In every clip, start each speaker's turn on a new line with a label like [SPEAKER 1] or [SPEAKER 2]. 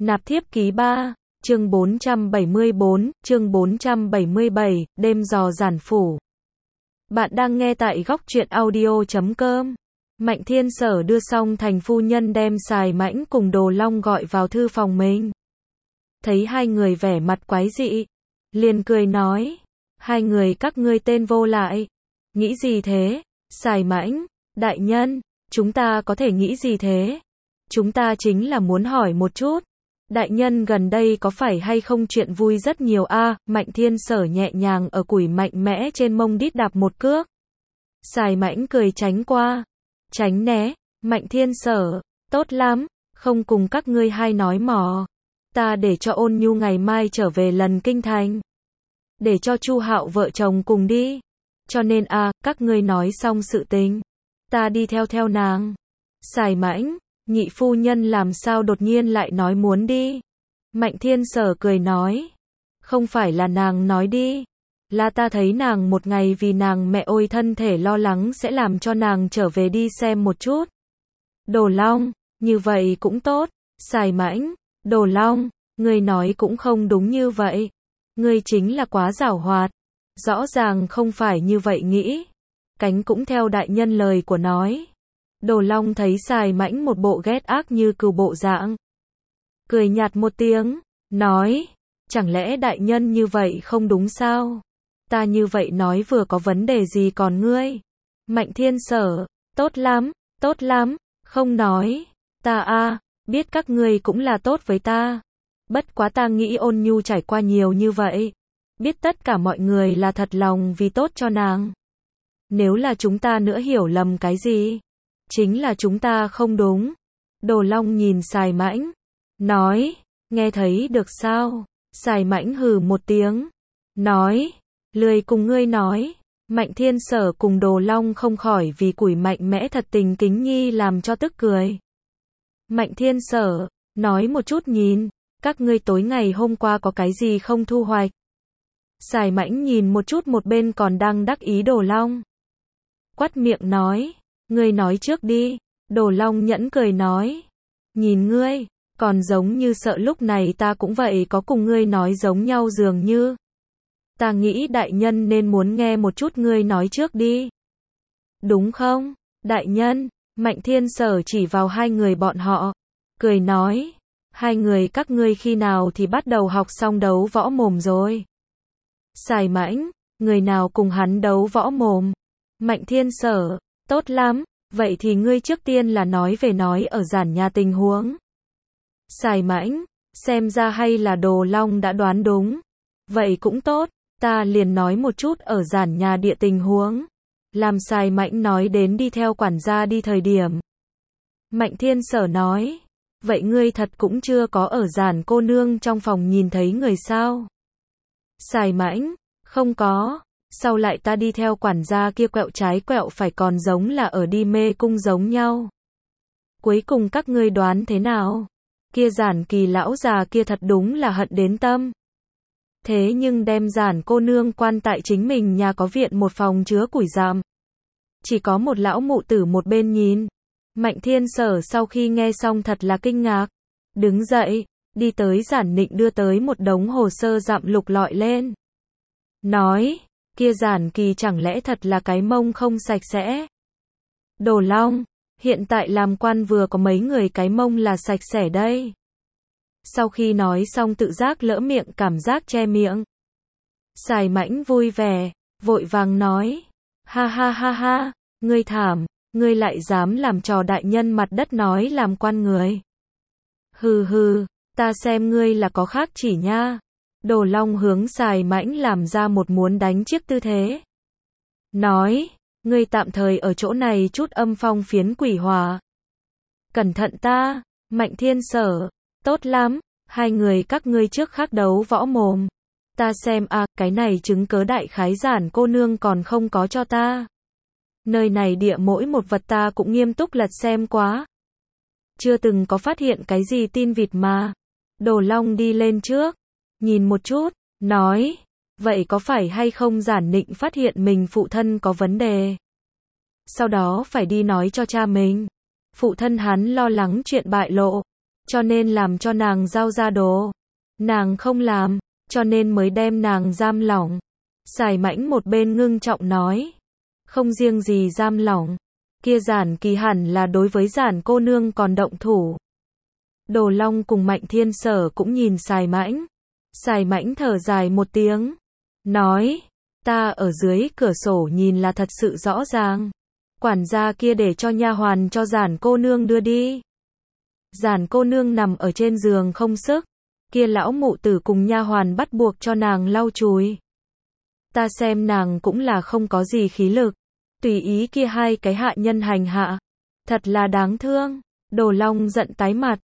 [SPEAKER 1] Nạp thiếp ký 3, chương 474, chương 477, đêm dò giản phủ. Bạn đang nghe tại góc truyện audio.com. Mạnh Thiên Sở đưa xong thành phu nhân đem Sài Mãnh cùng Đồ Long gọi vào thư phòng mình. Thấy hai người vẻ mặt quái dị, liền cười nói, hai người các ngươi tên vô lại, nghĩ gì thế? Sài Mãnh, đại nhân, chúng ta có thể nghĩ gì thế? Chúng ta chính là muốn hỏi một chút, đại nhân gần đây có phải hay không chuyện vui rất nhiều a? Mạnh Thiên Sở nhẹ nhàng ở củi mạnh mẽ trên mông đít đạp một cước. Sài Mãnh cười tránh qua, tránh né. Mạnh Thiên Sở, tốt lắm, không cùng các ngươi hai nói mò. Ta để cho Ôn Nhu ngày mai trở về lần kinh thành, để cho Chu Hạo vợ chồng cùng đi. Cho nên các ngươi nói xong sự tình, ta đi theo nàng. Sài Mãnh, nhị phu nhân làm sao đột nhiên lại nói muốn đi? Mạnh Thiên Sở cười nói, không phải là nàng nói đi, là ta thấy nàng một ngày vì nàng mẹ ôi thân thể lo lắng sẽ làm cho nàng trở về đi xem một chút. Đồ Long, như vậy cũng tốt. Sài Mãnh, Đồ Long, ngươi nói cũng không đúng như vậy. Ngươi chính là quá giảo hoạt, rõ ràng không phải như vậy nghĩ. Cánh cũng theo đại nhân lời của nói. Đồ Long thấy Sài Mãnh một bộ ghét ác như cừu bộ dạng, cười nhạt một tiếng, nói, chẳng lẽ đại nhân như vậy không đúng sao? Ta như vậy nói vừa có vấn đề gì còn ngươi? Mạnh Thiên Sở, tốt lắm, không nói, ta biết các ngươi cũng là tốt với ta. Bất quá ta nghĩ Ôn Nhu trải qua nhiều như vậy, biết tất cả mọi người là thật lòng vì tốt cho nàng. Nếu là chúng ta nữa hiểu lầm cái gì, chính là chúng ta không đúng. Đồ Long nhìn Sài Mãnh, nói, nghe thấy được sao? Sài Mãnh hừ một tiếng, nói, lười cùng ngươi nói. Mạnh Thiên Sở cùng Đồ Long không khỏi vì củi mạnh mẽ thật tình kính nhi làm cho tức cười. Mạnh Thiên Sở, nói một chút nhìn, các ngươi tối ngày hôm qua có cái gì không thu hoạch? Sài Mãnh nhìn một chút một bên còn đang đắc ý Đồ Long, quắt miệng nói, ngươi nói trước đi. Đồ Long nhẫn cười nói, nhìn ngươi, còn giống như sợ lúc này ta cũng vậy có cùng ngươi nói giống nhau dường như. Ta nghĩ đại nhân nên muốn nghe một chút ngươi nói trước đi. Đúng không, đại nhân? Mạnh Thiên Sở chỉ vào hai người bọn họ, cười nói, hai người các ngươi khi nào thì bắt đầu học xong đấu võ mồm rồi? Sài Mãnh, người nào cùng hắn đấu võ mồm? Mạnh Thiên Sở, tốt lắm, vậy thì ngươi trước tiên là nói ở giản nhà tình huống. Sài Mãnh, xem ra hay là Đồ Long đã đoán đúng. Vậy cũng tốt, ta liền nói một chút ở giản nhà địa tình huống. Làm Sài Mãnh nói đến đi theo quản gia đi thời điểm. Mạnh Thiên Sở nói, vậy ngươi thật cũng chưa có ở giản cô nương trong phòng nhìn thấy người sao? Sài Mãnh, không có, sau lại ta đi theo quản gia kia quẹo trái quẹo phải còn giống là ở đi mê cung giống nhau. Cuối cùng các ngươi đoán thế nào? Kia giản kỳ lão già kia thật đúng là hận đến tâm. Thế nhưng đem giản cô nương quan tại chính mình nhà có viện một phòng chứa củi rằm. Chỉ có một lão mụ tử một bên nhìn. Mạnh Thiên Sở sau khi nghe xong thật là kinh ngạc. Đứng dậy, đi tới giản nịnh đưa tới một đống hồ sơ dặm lục lọi lên. Nói, kia giản kỳ chẳng lẽ thật là cái mông không sạch sẽ? Đồ Long, hiện tại làm quan vừa có mấy người cái mông là sạch sẽ đây. Sau khi nói xong tự giác lỡ miệng cảm giác che miệng. Sài Mãnh vui vẻ, vội vàng nói, ha, ngươi thảm, ngươi lại dám làm trò đại nhân mặt đất nói làm quan người. Hừ, ta xem ngươi là có khác chỉ nha. Đồ Long hướng Sài Mãnh làm ra một muốn đánh chiếc tư thế. Nói, ngươi tạm thời ở chỗ này chút âm phong phiến quỷ hòa. Cẩn thận ta. Mạnh Thiên Sở, tốt lắm, hai người các ngươi trước khác đấu võ mồm. Ta xem cái này chứng cớ đại khái giản cô nương còn không có cho ta. Nơi này địa mỗi một vật ta cũng nghiêm túc lật xem quá. Chưa từng có phát hiện cái gì tin vịt mà. Đồ Long đi lên trước, nhìn một chút, nói, vậy có phải hay không giản nịnh phát hiện mình phụ thân có vấn đề? Sau đó phải đi nói cho cha mình. Phụ thân hắn lo lắng chuyện bại lộ. cho nên làm cho nàng giao ra đồ. Nàng không làm, cho nên mới đem nàng giam lỏng. Sài Mãnh một bên ngưng trọng nói. Không riêng gì giam lỏng, kia Giản Kỳ hẳn là đối với Giản cô nương còn động thủ. Đồ Long cùng Mạnh Thiên Sở cũng nhìn Sài Mãnh. Sài Mãnh thở dài một tiếng, nói, ta ở dưới cửa sổ nhìn là thật sự rõ ràng. Quản gia kia để cho nha hoàn cho Giản cô nương đưa đi. Giản cô nương nằm ở trên giường không sức, kia lão mụ tử cùng nha hoàn bắt buộc cho nàng lau chùi. Ta xem nàng cũng là không có gì khí lực, tùy ý kia hai cái hạ nhân hành hạ, thật là đáng thương. Đồ Long giận tái mặt,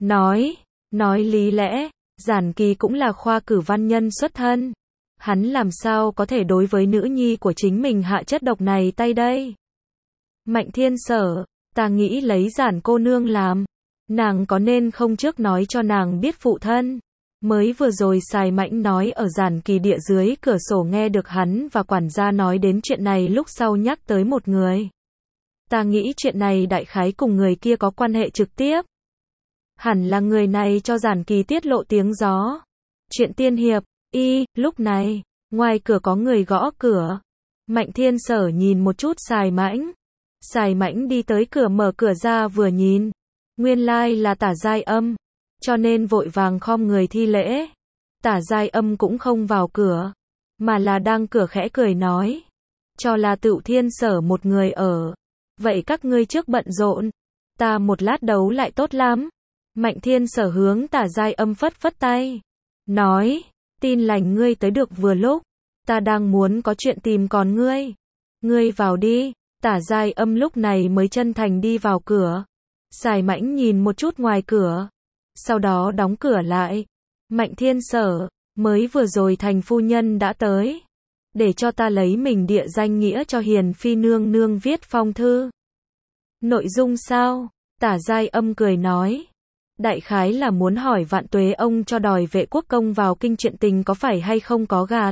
[SPEAKER 1] nói lý lẽ, Giản Kỳ cũng là khoa cử văn nhân xuất thân, hắn làm sao có thể đối với nữ nhi của chính mình hạ chất độc này tay đây. Mạnh Thiên Sở, ta nghĩ lấy Giản cô nương làm, nàng có nên không trước nói cho nàng biết phụ thân. Mới vừa rồi Sài Mãnh nói ở Giản Kỳ địa dưới cửa sổ nghe được hắn và quản gia nói đến chuyện này lúc sau nhắc tới một người. Ta nghĩ chuyện này đại khái cùng người kia có quan hệ trực tiếp. Hẳn là người này cho Giản Kỳ tiết lộ tiếng gió. Chuyện tiên hiệp, lúc này, ngoài cửa có người gõ cửa. Mạnh Thiên Sở nhìn một chút Sài Mãnh. Sài Mãnh đi tới cửa mở cửa ra vừa nhìn. Nguyên lai là Tả Giai Âm. Cho nên vội vàng khom người thi lễ. Tả Giai Âm cũng không vào cửa, mà là đang cửa khẽ cười nói. Cho là Tựu Thiên Sở một người ở. Vậy các ngươi trước bận rộn. Ta một lát đấu lại tốt lắm. Mạnh Thiên Sở hướng Tả Giai Âm phất phất tay. Nói, tin lành ngươi tới được vừa lúc. Ta đang muốn có chuyện tìm còn ngươi. Ngươi vào đi. Tả Giai Âm lúc này mới chân thành đi vào cửa. Sài Mãnh nhìn một chút ngoài cửa, sau đó đóng cửa lại. Mạnh Thiên Sở, mới vừa rồi Thành phu nhân đã tới, để cho ta lấy mình địa danh nghĩa cho Hiền phi nương nương viết phong thư. Nội dung sao? Tả Giai Âm cười nói. Đại khái là muốn hỏi Vạn Tuế ông cho đòi Vệ Quốc công vào kinh chuyện tình có phải hay không có gạt.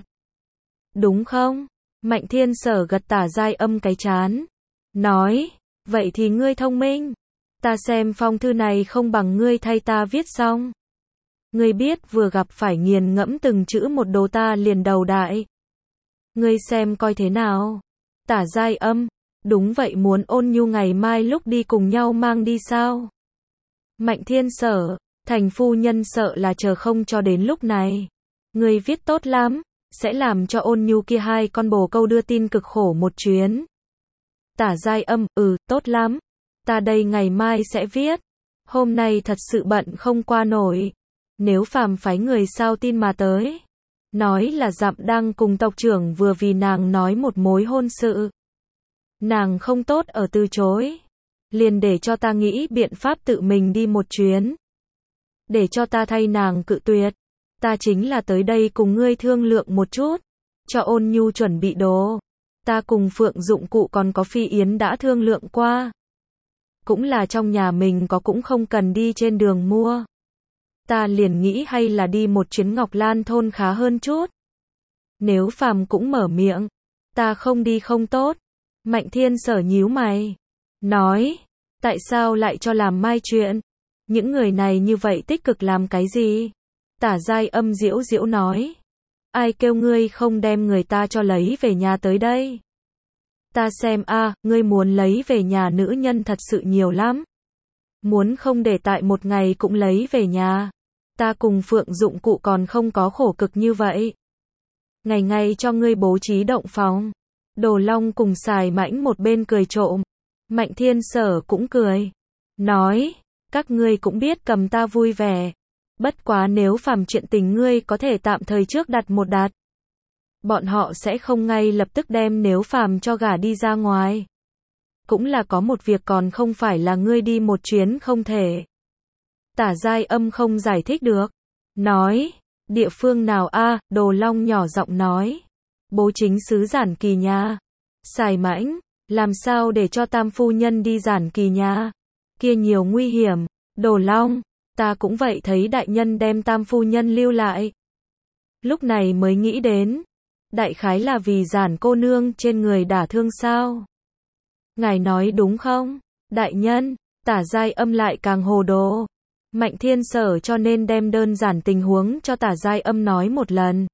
[SPEAKER 1] Đúng không? Mạnh Thiên Sở gật Tả Giai Âm cái trán. Nói, vậy thì ngươi thông minh. Ta xem phong thư này không bằng ngươi thay ta viết xong. Ngươi biết vừa gặp phải nghiền ngẫm từng chữ một đồ ta liền đầu đại. Ngươi xem coi thế nào. Tả Giai Âm, đúng vậy muốn Ôn Nhu ngày mai lúc đi cùng nhau mang đi sao? Mạnh Thiên Sở, Thành phu nhân sợ là chờ không cho đến lúc này. Ngươi viết tốt lắm, sẽ làm cho Ôn Nhu kia hai con bồ câu đưa tin cực khổ một chuyến. Tả Giai Âm, tốt lắm. Ta đây ngày mai sẽ viết. Hôm nay thật sự bận không qua nổi. Nếu phàm phái người sao tin mà tới. Nói là Dặm đang cùng tộc trưởng vừa vì nàng nói một mối hôn sự. Nàng không tốt ở từ chối. Liền để cho ta nghĩ biện pháp tự mình đi một chuyến. Để cho ta thay nàng cự tuyệt. Ta chính là tới đây cùng ngươi thương lượng một chút. Cho Ôn Nhu chuẩn bị đồ. Ta cùng Phượng dụng cụ còn có Phi Yến đã thương lượng qua. Cũng là trong nhà mình có cũng không cần đi trên đường mua. Ta liền nghĩ hay là đi một chuyến Ngọc Lan thôn khá hơn chút. Nếu phàm cũng mở miệng, ta không đi không tốt. Mạnh Thiên Sở nhíu mày, nói, tại sao lại cho làm mai chuyện? Những người này như vậy tích cực làm cái gì? Tả Giai Âm giễu giễu nói, ai kêu ngươi không đem người ta cho lấy về nhà tới đây? Ta xem ngươi muốn lấy về nhà nữ nhân thật sự nhiều lắm. Muốn không để tại một ngày cũng lấy về nhà. Ta cùng Phượng dụng cụ còn không có khổ cực như vậy. Ngày ngày cho ngươi bố trí động phòng. Đồ Long cùng Sài Mãnh một bên cười trộm. Mạnh Thiên Sở cũng cười. Nói, các ngươi cũng biết cầm ta vui vẻ. Bất quá nếu phàm chuyện tình ngươi có thể tạm thời trước đặt một đặt. Bọn họ sẽ không ngay lập tức đem nếu phàm cho gả đi ra ngoài. Cũng là có một việc còn không phải là ngươi đi một chuyến không thể. Tả Giai Âm không giải thích được. Nói, địa phương nào Đồ Long nhỏ giọng nói. Bố chính xứ Giản Kỳ nhà. Sài Mãnh, làm sao để cho tam phu nhân đi Giản Kỳ nhà? Kia nhiều nguy hiểm. Đồ Long, ta cũng vậy thấy đại nhân đem tam phu nhân lưu lại. Lúc này mới nghĩ đến. Đại khái là vì Giản cô nương trên người đả thương sao? Ngài nói đúng không? Đại nhân, Tả Giai Âm lại càng hồ đồ. Mạnh Thiên Sở cho nên đem đơn giản tình huống cho Tả Giai Âm nói một lần.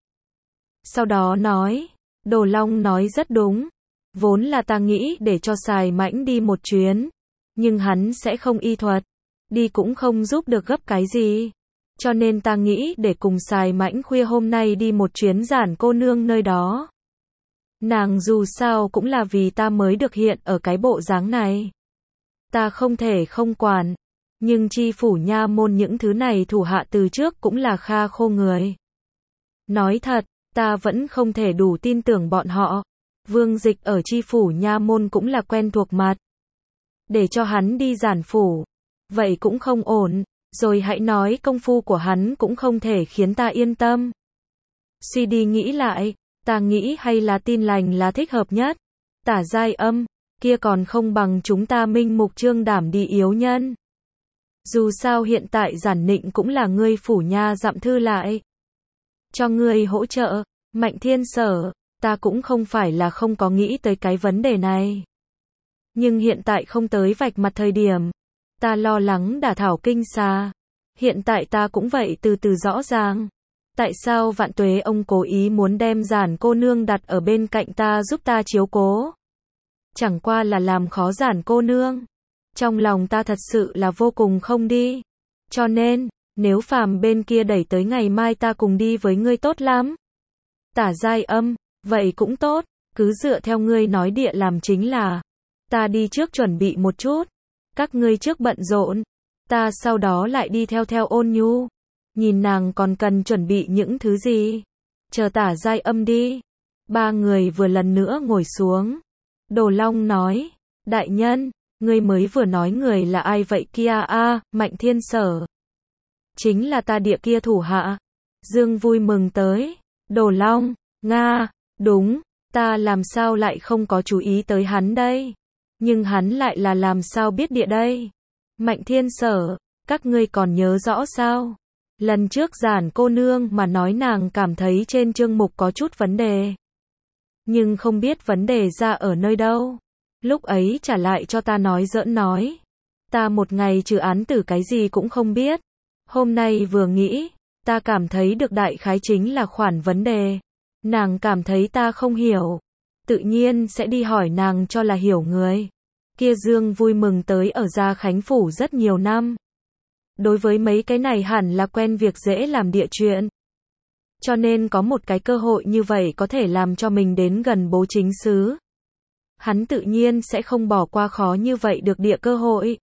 [SPEAKER 1] Sau đó nói, Đồ Long nói rất đúng. Vốn là ta nghĩ để cho Sài Mãnh đi một chuyến. Nhưng hắn sẽ không y thuật. Đi cũng không giúp được gấp cái gì. Cho nên ta nghĩ để cùng Sài Mãnh khuya hôm nay đi một chuyến Giản cô nương nơi đó. Nàng dù sao cũng là vì ta mới được hiện ở cái bộ dáng này. Ta không thể không quản. Nhưng chi phủ nha môn những thứ này thủ hạ từ trước cũng là kha khô người. Nói thật, ta vẫn không thể đủ tin tưởng bọn họ. Vương Dịch ở chi phủ nha môn cũng là quen thuộc mặt. Để cho hắn đi Giản phủ. Vậy cũng không ổn. Rồi hãy nói công phu của hắn cũng không thể khiến ta yên tâm. Suy đi nghĩ lại, ta nghĩ hay là Tin Lành là thích hợp nhất. Tả Giai Âm, kia còn không bằng chúng ta minh mục trương đảm đi yếu nhân. Dù sao hiện tại Giản Nịnh cũng là ngươi phủ nha dặm thư lại. Cho ngươi hỗ trợ, Mạnh Thiên Sở, ta cũng không phải là không có nghĩ tới cái vấn đề này. Nhưng hiện tại không tới vạch mặt thời điểm. Ta lo lắng đả thảo kinh xà. Hiện tại ta cũng vậy từ từ rõ ràng. Tại sao Vạn Tuế ông cố ý muốn đem Giản cô nương đặt ở bên cạnh ta giúp ta chiếu cố? Chẳng qua là làm khó Giản cô nương. Trong lòng ta thật sự là vô cùng không đi. Cho nên, nếu phàm bên kia đẩy tới ngày mai ta cùng đi với ngươi tốt lắm. Tả Giai Âm, vậy cũng tốt, cứ dựa theo ngươi nói địa làm chính là. Ta đi trước chuẩn bị một chút. Các ngươi trước bận rộn. Ta sau đó lại đi theo Ôn Nhu. Nhìn nàng còn cần chuẩn bị những thứ gì. Chờ Tả Giai Âm đi. Ba người vừa lần nữa ngồi xuống. Đồ Long nói, đại nhân, ngươi mới vừa nói người là ai vậy kia a? Mạnh Thiên Sở. Chính là ta địa kia thủ hạ. Dương vui mừng tới. Đồ Long, Nga, đúng, ta làm sao lại không có chú ý tới hắn đây? Nhưng hắn lại là làm sao biết địa đây? Mạnh Thiên Sở, các ngươi còn nhớ rõ sao? Lần trước Giản cô nương mà nói nàng cảm thấy trên chương mục có chút vấn đề. Nhưng không biết vấn đề ra ở nơi đâu. Lúc ấy trả lại cho ta nói giỡn nói. Ta một ngày trừ án tử cái gì cũng không biết. Hôm nay vừa nghĩ, ta cảm thấy được đại khái chính là khoản vấn đề. Nàng cảm thấy ta không hiểu. Tự nhiên sẽ đi hỏi nàng cho là hiểu người. Kia Dương vui mừng tới ở Gia Khánh Phủ rất nhiều năm. Đối với mấy cái này hẳn là quen việc dễ làm địa chuyện. Cho nên có một cái cơ hội như vậy có thể làm cho mình đến gần bố chính xứ. Hắn tự nhiên sẽ không bỏ qua khó như vậy được địa cơ hội.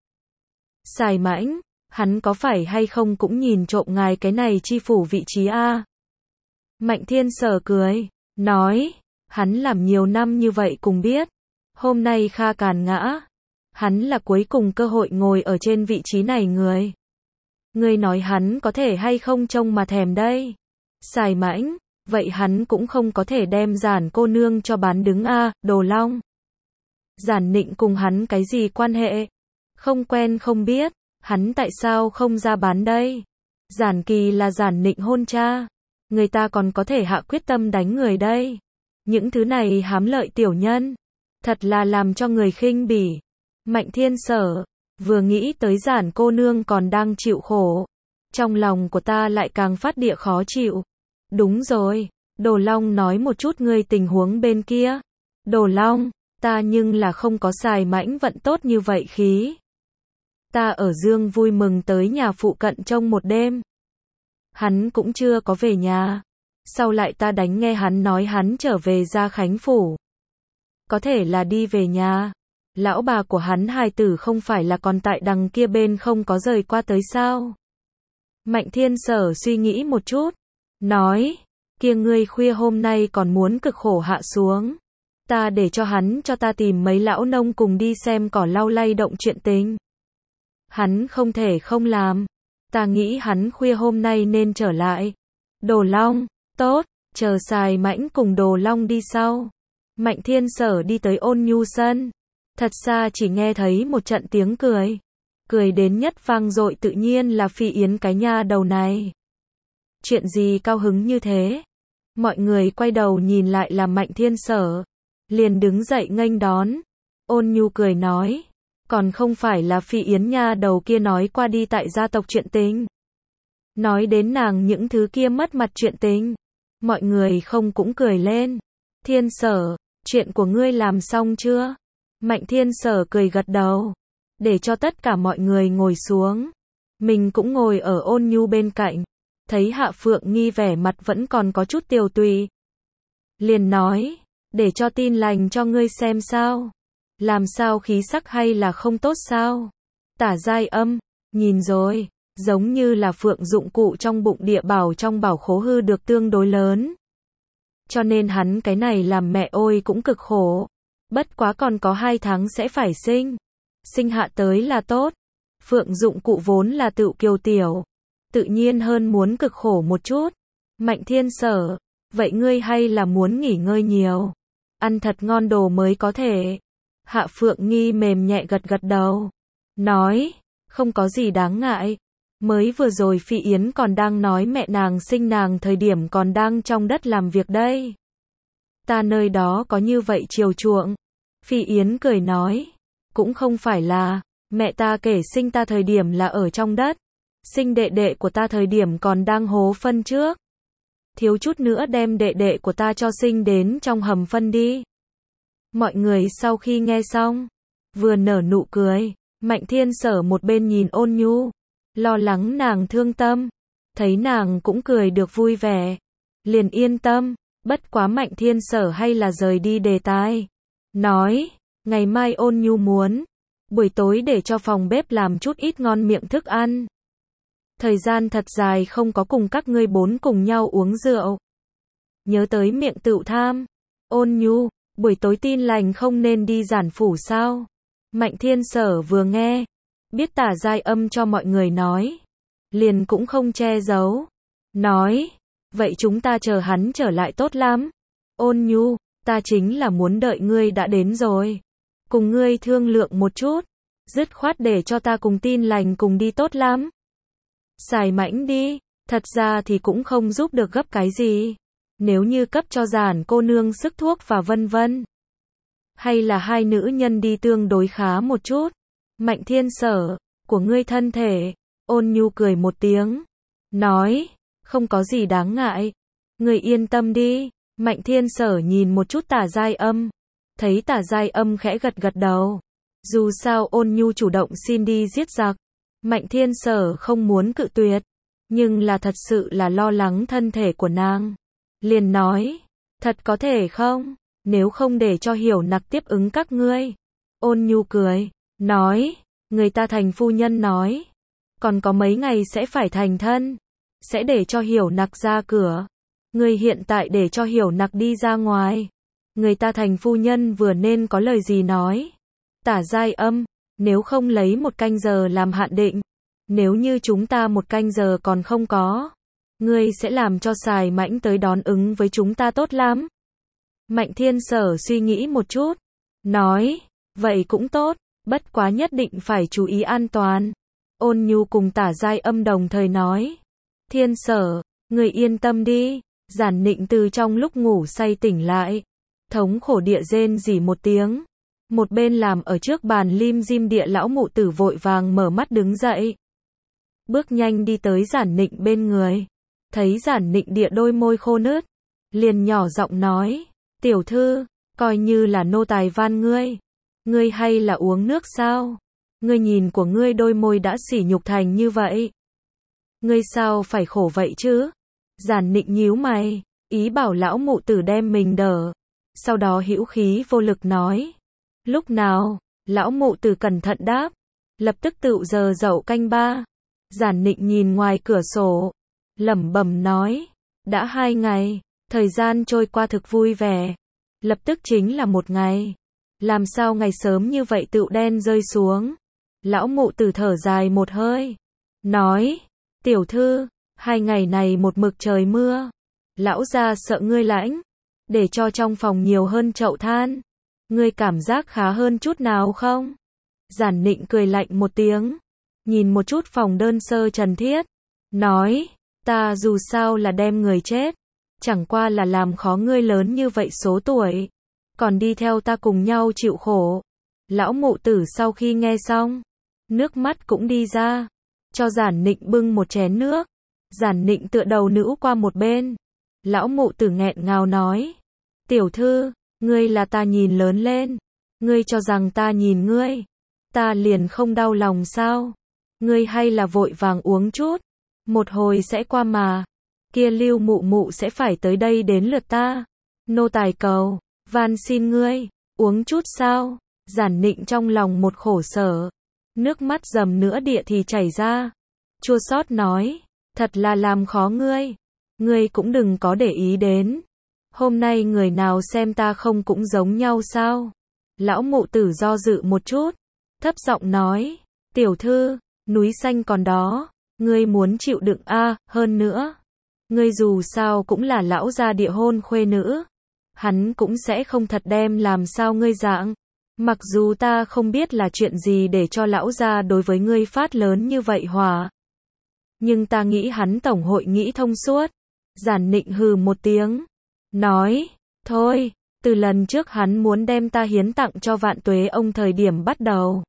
[SPEAKER 1] Sài Mãnh, hắn có phải hay không cũng nhìn trộm ngài cái này chi phủ vị trí a? Mạnh Thiên Sở cười, nói, hắn làm nhiều năm như vậy cùng biết. Hôm nay Kha càn ngã. Hắn là cuối cùng cơ hội ngồi ở trên vị trí này người. Ngươi nói hắn có thể hay không trông mà thèm đây. Sài Mãnh, vậy hắn cũng không có thể đem Giản cô nương cho bán đứng a, Đồ Long. Giản Nịnh cùng hắn cái gì quan hệ? Không quen không biết, hắn tại sao không ra bán đây? Giản Kỳ là Giản Nịnh hôn cha. Người ta còn có thể hạ quyết tâm đánh người đây. Những thứ này hám lợi tiểu nhân. Thật là làm cho người khinh bỉ. Mạnh Thiên Sở, vừa nghĩ tới Giản cô nương còn đang chịu khổ. Trong lòng của ta lại càng phát địa khó chịu. Đúng rồi, Đồ Long nói một chút ngươi tình huống bên kia. Đồ Long, ta nhưng là không có Sài Mãnh vận tốt như vậy khí. Ta ở Dương vui mừng tới nhà phụ cận trông một đêm. Hắn cũng chưa có về nhà. Sau lại ta đánh nghe hắn nói hắn trở về Gia Khánh Phủ. Có thể là đi về nhà. Lão bà của hắn hài tử không phải là còn tại đằng kia bên không có rời qua tới sao? Mạnh Thiên Sở suy nghĩ một chút. Nói, kia ngươi khuya hôm nay còn muốn cực khổ hạ xuống. Ta để cho hắn cho ta tìm mấy lão nông cùng đi xem cỏ lau lay động chuyện tình. Hắn không thể không làm. Ta nghĩ hắn khuya hôm nay nên trở lại. Đồ Long, tốt, chờ Sài Mãnh cùng Đồ Long đi sau. Mạnh Thiên Sở đi tới Ôn Nhu sân. Thật xa chỉ nghe thấy một trận tiếng cười. Cười đến nhất vang dội tự nhiên là Phi Yến cái nha đầu này. Chuyện gì cao hứng như thế? Mọi người quay đầu nhìn lại là Mạnh Thiên Sở. Liền đứng dậy nghênh đón. Ôn Nhu cười nói. Còn không phải là Phi Yến nha đầu kia nói qua đi tại gia tộc chuyện tình. Nói đến nàng những thứ kia mất mặt chuyện tình. Mọi người không cũng cười lên. Thiên Sở, chuyện của ngươi làm xong chưa? Mạnh Thiên Sở cười gật đầu. Để cho tất cả mọi người ngồi xuống. Mình cũng ngồi ở Ôn Nhu bên cạnh. Thấy Hạ Phượng Nghi vẻ mặt vẫn còn có chút tiều tùy. Liền nói, để cho tin lành cho ngươi xem sao. Làm sao khí sắc hay là không tốt sao? Tả Giai Âm, nhìn rồi, giống như là Phượng dụng cụ trong bụng địa bảo trong bảo khố hư được tương đối lớn. Cho nên hắn cái này làm mẹ ôi cũng cực khổ. Bất quá còn có 2 tháng sẽ phải sinh. Sinh hạ tới là tốt. Phượng dụng cụ vốn là tự kiều tiểu. Tự nhiên hơn muốn cực khổ một chút. Mạnh Thiên Sở, vậy ngươi hay là muốn nghỉ ngơi nhiều. Ăn thật ngon đồ mới có thể. Hạ Phượng Nghi mềm nhẹ gật gật đầu. Nói, không có gì đáng ngại. Mới vừa rồi Phi Yến còn đang nói mẹ nàng sinh nàng thời điểm còn đang trong đất làm việc đây. Ta nơi đó có như vậy chiều chuộng. Phi Yến cười nói, cũng không phải là, mẹ ta kể sinh ta thời điểm là ở trong đất. Sinh đệ đệ của ta thời điểm còn đang hố phân trước. Thiếu chút nữa đem đệ đệ của ta cho sinh đến trong hầm phân đi. Mọi người sau khi nghe xong, vừa nở nụ cười, Mạnh Thiên Sở một bên nhìn Ôn Nhu, lo lắng nàng thương tâm, thấy nàng cũng cười được vui vẻ, liền yên tâm, bất quá Mạnh Thiên Sở hay là rời đi đề tài, nói, ngày mai Ôn Nhu muốn, buổi tối để cho phòng bếp làm chút ít ngon miệng thức ăn. Thời gian thật dài không có cùng các ngươi 4 cùng nhau uống rượu. Nhớ tới miệng tựu tham, Ôn Nhu, buổi tối tin lành không nên đi giản phủ sao? Mạnh Thiên Sở vừa nghe, biết Tả Giai Âm cho mọi người nói, liền cũng không che giấu, nói, vậy chúng ta chờ hắn trở lại tốt lắm. Ôn Nhu, ta chính là muốn đợi ngươi đã đến rồi, cùng ngươi thương lượng một chút, dứt khoát để cho ta cùng tin lành cùng đi tốt lắm. Xài Mãnh đi, thật ra thì cũng không giúp được gấp cái gì. Nếu như cấp cho giản cô nương sức thuốc và vân vân. Hay là 2 nữ nhân đi tương đối khá một chút. Mạnh Thiên Sở, của ngươi thân thể. Ôn Nhu cười một tiếng. Nói, không có gì đáng ngại. Ngươi yên tâm đi. Mạnh Thiên Sở nhìn một chút Tả Giai Âm. Thấy Tả Giai Âm khẽ gật gật đầu. Dù sao Ôn Nhu chủ động xin đi giết giặc. Mạnh Thiên Sở không muốn cự tuyệt. Nhưng là thật sự là lo lắng thân thể của nàng. Liền nói, thật có thể không, nếu không để cho Hiểu Nặc tiếp ứng các ngươi. Ôn Nhu cười, nói, người ta thành phu nhân nói, còn có mấy ngày sẽ phải thành thân, sẽ để cho Hiểu Nặc ra cửa. Người hiện tại để cho Hiểu Nặc đi ra ngoài, người ta thành phu nhân vừa nên có lời gì nói. Tả Giai Âm, nếu không lấy 1 canh giờ làm hạn định, nếu như chúng ta 1 canh giờ còn không có, ngươi sẽ làm cho Xài Mãnh tới đón ứng với chúng ta tốt lắm. Mạnh Thiên Sở suy nghĩ một chút, nói, vậy cũng tốt, bất quá nhất định phải chú ý an toàn. Ôn Nhu cùng Tả Giai Âm đồng thời nói, Thiên Sở, ngươi yên tâm đi. Giản Nịnh từ trong lúc ngủ say tỉnh lại, thống khổ địa rên rỉ một tiếng, một bên làm ở trước bàn lim dim địa lão mụ tử vội vàng mở mắt đứng dậy, bước nhanh đi tới Giản Nịnh bên người. Thấy Giản Nịnh địa đôi môi khô nứt, liền nhỏ giọng nói, tiểu thư, coi như là nô tài van ngươi hay là uống nước sao? Ngươi nhìn của ngươi đôi môi đã sỉ nhục thành như vậy. Ngươi sao phải khổ vậy chứ? Giản Nịnh nhíu mày, ý bảo lão mụ tử đem mình đỡ, sau đó hữu khí vô lực nói, lúc nào? Lão mụ tử cẩn thận đáp, lập tức tựu giờ dậu canh 3. Giản Nịnh nhìn ngoài cửa sổ, lẩm bẩm nói, đã 2 ngày, thời gian trôi qua thực vui vẻ, lập tức chính là 1 ngày, làm sao ngày sớm như vậy tựu đen rơi xuống. Lão mụ tử thở dài một hơi, nói, tiểu thư, 2 ngày này một mực trời mưa, lão gia sợ ngươi lạnh, để cho trong phòng nhiều hơn chậu than, ngươi cảm giác khá hơn chút nào không? Giản Nịnh cười lạnh một tiếng, nhìn một chút phòng đơn sơ trần thiết, nói, ta dù sao là đem người chết, chẳng qua là làm khó ngươi lớn như vậy số tuổi, còn đi theo ta cùng nhau chịu khổ. Lão mụ tử sau khi nghe xong, nước mắt cũng đi ra, cho Giản Nịnh bưng một chén nước. Giản Nịnh tựa đầu nữ qua một bên. Lão mụ tử nghẹn ngào nói, tiểu thư, ngươi là ta nhìn lớn lên, ngươi cho rằng ta nhìn ngươi, ta liền không đau lòng sao? Ngươi hay là vội vàng uống chút, một hồi sẽ qua mà, kia Lưu mụ mụ sẽ phải tới đây đến lượt ta. Nô tài cầu, van xin ngươi, uống chút sao? Giản Nịnh trong lòng một khổ sở, nước mắt dầm nữa địa thì chảy ra, chua xót nói, thật là làm khó ngươi, ngươi cũng đừng có để ý đến. Hôm nay người nào xem ta không cũng giống nhau sao? Lão mụ tử do dự một chút, thấp giọng nói, tiểu thư, núi xanh còn đó, ngươi muốn chịu đựng a, hơn nữa, ngươi dù sao cũng là lão gia địa hôn khuê nữ, hắn cũng sẽ không thật đem làm sao ngươi dạng. Mặc dù ta không biết là chuyện gì để cho lão gia đối với ngươi phát lớn như vậy hỏa, nhưng ta nghĩ hắn tổng hội nghĩ thông suốt. Giản Nịnh hừ một tiếng, nói, thôi, từ lần trước hắn muốn đem ta hiến tặng cho Vạn Tuế ông thời điểm bắt đầu,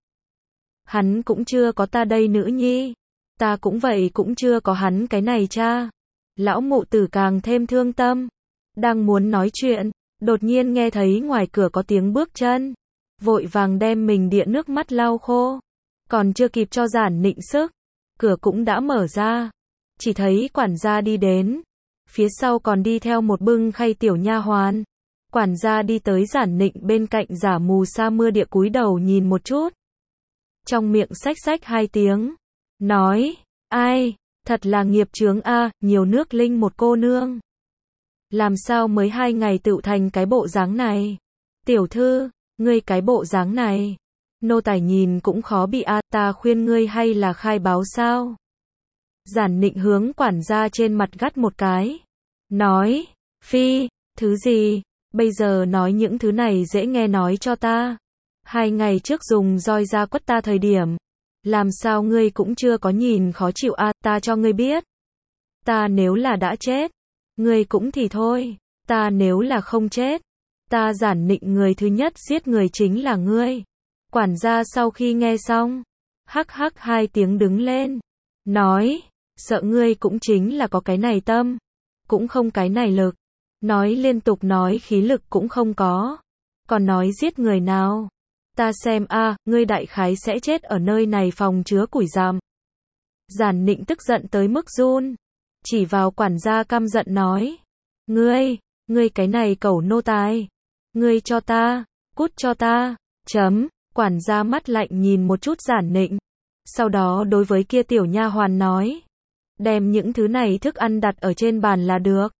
[SPEAKER 1] hắn cũng chưa có ta đây nữ nhi, ta cũng vậy cũng chưa có hắn cái này cha. Lão mụ tử càng thêm thương tâm, đang muốn nói chuyện, đột nhiên nghe thấy ngoài cửa có tiếng bước chân, vội vàng đem mình địa nước mắt lau khô, còn chưa kịp cho Giản Nịnh sức, cửa cũng đã mở ra, chỉ thấy quản gia đi đến, phía sau còn đi theo một bưng khay tiểu nha hoàn. Quản gia đi tới Giản Nịnh bên cạnh giả mù sa mưa địa cúi đầu nhìn một chút, trong miệng xách xách hai tiếng, nói, ai, thật là nghiệp chướng a, nhiều nước linh một cô nương. Làm sao mới 2 ngày tựu thành cái bộ dáng này? Tiểu thư, ngươi cái bộ dáng này, nô tài nhìn cũng khó bị a, ta khuyên ngươi hay là khai báo sao? Giản Nịnh hướng quản gia trên mặt gắt một cái, nói, phi, thứ gì, bây giờ nói những thứ này dễ nghe nói cho ta. 2 ngày trước dùng roi ra quất ta thời điểm, làm sao ngươi cũng chưa có nhìn khó chịu a, ta cho ngươi biết. Ta nếu là đã chết, ngươi cũng thì thôi, ta nếu là không chết, ta Giản Nịnh người thứ nhất giết người chính là ngươi. Quản gia sau khi nghe xong, hắc hắc hai tiếng đứng lên, nói, sợ ngươi cũng chính là có cái này tâm, cũng không cái này lực, nói liên tục nói khí lực cũng không có, còn nói giết người nào, ta xem a, ngươi đại khái sẽ chết ở nơi này phòng chứa củi rằm. Giản Nịnh tức giận tới mức run, chỉ vào quản gia căm giận nói, ngươi cái này cẩu nô tài, ngươi cho ta, cút cho ta, chấm. Quản gia mắt lạnh nhìn một chút Giản Nịnh, sau đó đối với kia tiểu nha hoàn nói, đem những thứ này thức ăn đặt ở trên bàn là được.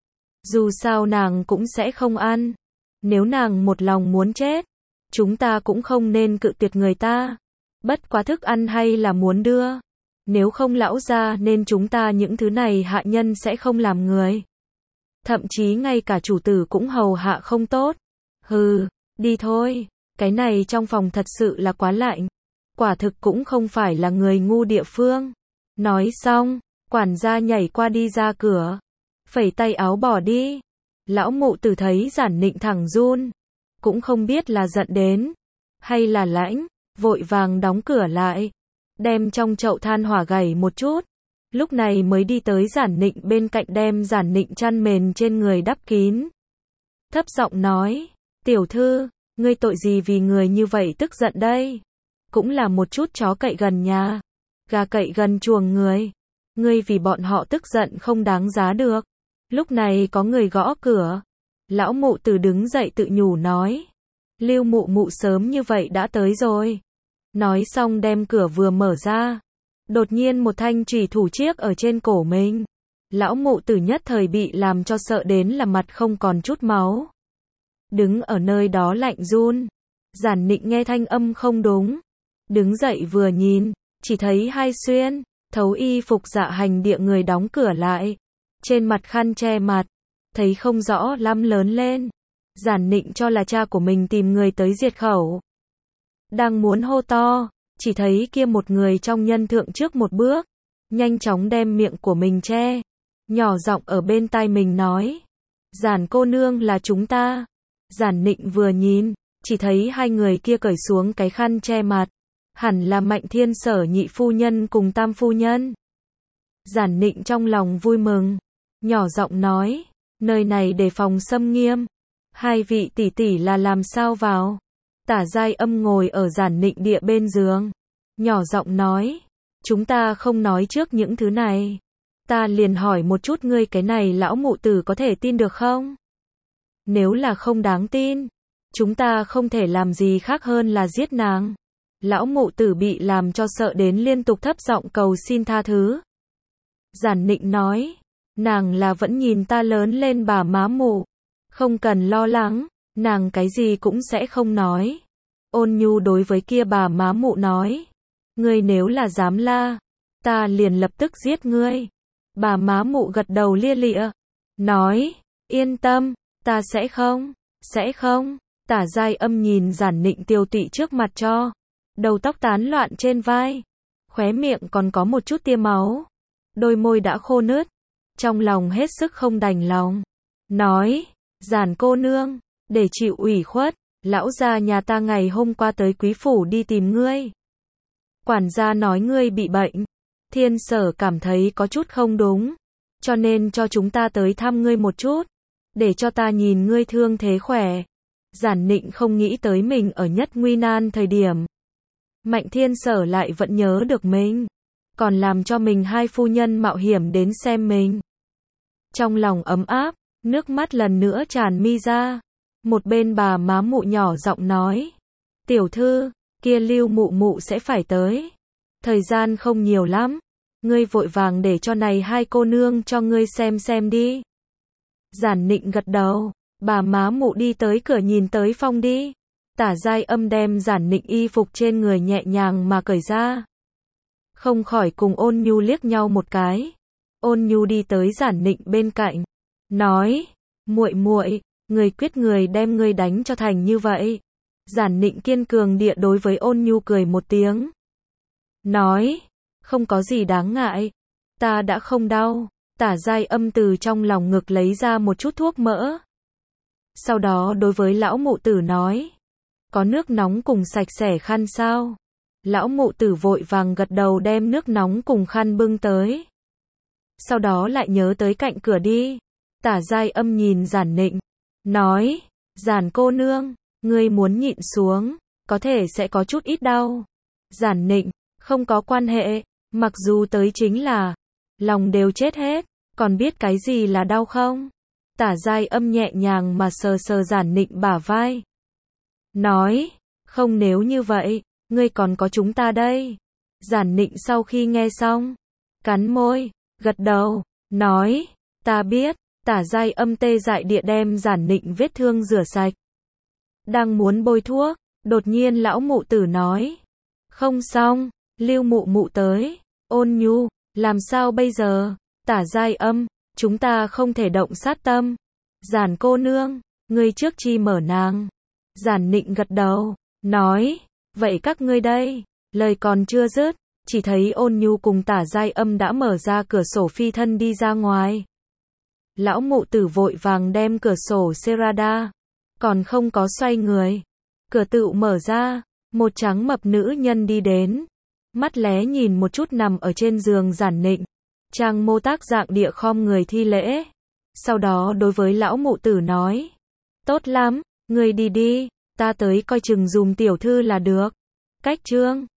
[SPEAKER 1] Dù sao nàng cũng sẽ không ăn, nếu nàng một lòng muốn chết, chúng ta cũng không nên cự tuyệt người ta. Bất quá thức ăn hay là muốn đưa, nếu không lão gia nên chúng ta những thứ này hạ nhân sẽ không làm người. Thậm chí ngay cả chủ tử cũng hầu hạ không tốt. Hừ, đi thôi. Cái này trong phòng thật sự là quá lạnh, quả thực cũng không phải là người ngu địa phương. Nói xong, quản gia nhảy qua đi ra cửa, phẩy tay áo bỏ đi. Lão mụ tử thấy Giản Nịnh thẳng run, cũng không biết là giận đến, hay là lãnh, vội vàng đóng cửa lại, đem trong chậu than hỏa gảy một chút, lúc này mới đi tới Giản Nịnh bên cạnh đem Giản Nịnh chăn mền trên người đắp kín. Thấp giọng nói, tiểu thư, ngươi tội gì vì người như vậy tức giận đây? Cũng là một chút chó cậy gần nhà, gà cậy gần chuồng người. Ngươi vì bọn họ tức giận không đáng giá được. Lúc này có người gõ cửa. Lão mụ tử đứng dậy tự nhủ nói. Lưu mụ mụ sớm như vậy đã tới rồi. Nói xong đem cửa vừa mở ra. Đột nhiên một thanh chùy thủ chiếc ở trên cổ mình. Lão mụ tử nhất thời bị làm cho sợ đến là mặt không còn chút máu. Đứng ở nơi đó lạnh run. Giản Nịnh nghe thanh âm không đúng, đứng dậy vừa nhìn, chỉ thấy hai xuyên thấu y phục dạ hành địa người đóng cửa lại, trên mặt khăn che mặt, thấy không rõ lắm lớn lên. Giản Nịnh cho là cha của mình tìm người tới diệt khẩu, đang muốn hô to, chỉ thấy kia một người trong nhân thượng trước một bước, nhanh chóng đem miệng của mình che, nhỏ giọng ở bên tai mình nói, Giản cô nương là chúng ta. Giản Nịnh vừa nhìn, chỉ thấy hai người kia cởi xuống cái khăn che mặt. Hẳn là Mạnh Thiên Sở nhị phu nhân cùng tam phu nhân. Giản Nịnh trong lòng vui mừng, nhỏ giọng nói, nơi này đề phòng xâm nghiêm. Hai vị tỷ tỷ là làm sao vào? Tả Giai Âm ngồi ở Giản Nịnh địa bên giường, nhỏ giọng nói, chúng ta không nói trước những thứ này. Ta liền hỏi một chút ngươi, cái này lão mụ tử có thể tin được không? Nếu là không đáng tin, chúng ta không thể làm gì khác hơn là giết nàng. Lão mụ tử bị làm cho sợ đến liên tục thấp giọng cầu xin tha thứ. Giản Nịnh nói, nàng là vẫn nhìn ta lớn lên bà má mụ. Không cần lo lắng, nàng cái gì cũng sẽ không nói. Ôn Nhu đối với kia bà má mụ nói, ngươi nếu là dám la, ta liền lập tức giết ngươi. Bà má mụ gật đầu lia lịa, nói, yên tâm, ta sẽ không. Tả Giai Âm nhìn Giản Nịnh tiêu tụy trước mặt cho, đầu tóc tán loạn trên vai, khóe miệng còn có một chút tia máu, đôi môi đã khô nứt, trong lòng hết sức không đành lòng, nói, Giản cô nương, để chịu ủy khuất, lão gia nhà ta ngày hôm qua tới quý phủ đi tìm ngươi. Quản gia nói ngươi bị bệnh, Thiên Sở cảm thấy có chút không đúng, cho nên cho chúng ta tới thăm ngươi một chút, để cho ta nhìn ngươi thương thế khỏe. Giản Nịnh không nghĩ tới mình ở nhất nguy nan thời điểm, Mạnh Thiên Sở lại vẫn nhớ được mình, còn làm cho mình hai phu nhân mạo hiểm đến xem mình. Trong lòng ấm áp, nước mắt lần nữa tràn mi ra. Một bên bà má mụ nhỏ giọng nói, tiểu thư, kia Lưu mụ mụ sẽ phải tới. Thời gian không nhiều lắm, ngươi vội vàng để cho này hai cô nương cho ngươi xem đi. Giản Nịnh gật đầu, bà má mụ đi tới cửa nhìn tới phong đi. Tả Giai Âm đem Giản Nịnh y phục trên người nhẹ nhàng mà cởi ra. Không khỏi cùng Ôn Nhu liếc nhau một cái. Ôn Nhu đi tới Giản Nịnh bên cạnh, nói, muội muội, người quyết người đem ngươi đánh cho thành như vậy. Giản Nịnh kiên cường địa đối với Ôn Nhu cười một tiếng, nói, không có gì đáng ngại, ta đã không đau. Tả Giai Âm từ trong lòng ngực lấy ra một chút thuốc mỡ. Sau đó đối với lão mụ tử nói, có nước nóng cùng sạch sẽ khăn sao? Lão mụ tử vội vàng gật đầu đem nước nóng cùng khăn bưng tới. Sau đó lại nhớ tới cạnh cửa đi. Tả Giai Âm nhìn Giản Nịnh, nói, Giản cô nương, ngươi muốn nhịn xuống, có thể sẽ có chút ít đau. Giản Nịnh, không có quan hệ, mặc dù tới chính là, lòng đều chết hết, còn biết cái gì là đau không? Tả Giai Âm nhẹ nhàng mà sờ sờ Giản Nịnh bả vai, nói, không, nếu như vậy, ngươi còn có chúng ta đây. Giản Nịnh sau khi nghe xong, cắn môi, gật đầu, nói, ta biết. Tả Giai Âm tê dại địa đem Giản Nịnh vết thương rửa sạch. Đang muốn bôi thuốc, đột nhiên lão mụ tử nói, không xong, Lưu mụ mụ tới. Ôn Nhu, làm sao bây giờ? Tả Giai Âm, chúng ta không thể động sát tâm. Giản cô nương, ngươi trước chi mở nàng. Giản Nịnh gật đầu, nói, vậy các ngươi đây. Lời còn chưa dứt, chỉ thấy Ôn Nhu cùng Tả Giai Âm đã mở ra cửa sổ phi thân đi ra ngoài. Lão mụ tử vội vàng đem cửa sổ serada, còn không có xoay người, cửa tự mở ra, một trắng mập nữ nhân đi đến, mắt lé nhìn một chút nằm ở trên giường Giản Nịnh, trang mô tác dạng địa khom người thi lễ, sau đó đối với lão mụ tử nói, tốt lắm, người đi đi, ta tới coi chừng dùm tiểu thư là được. Cách chương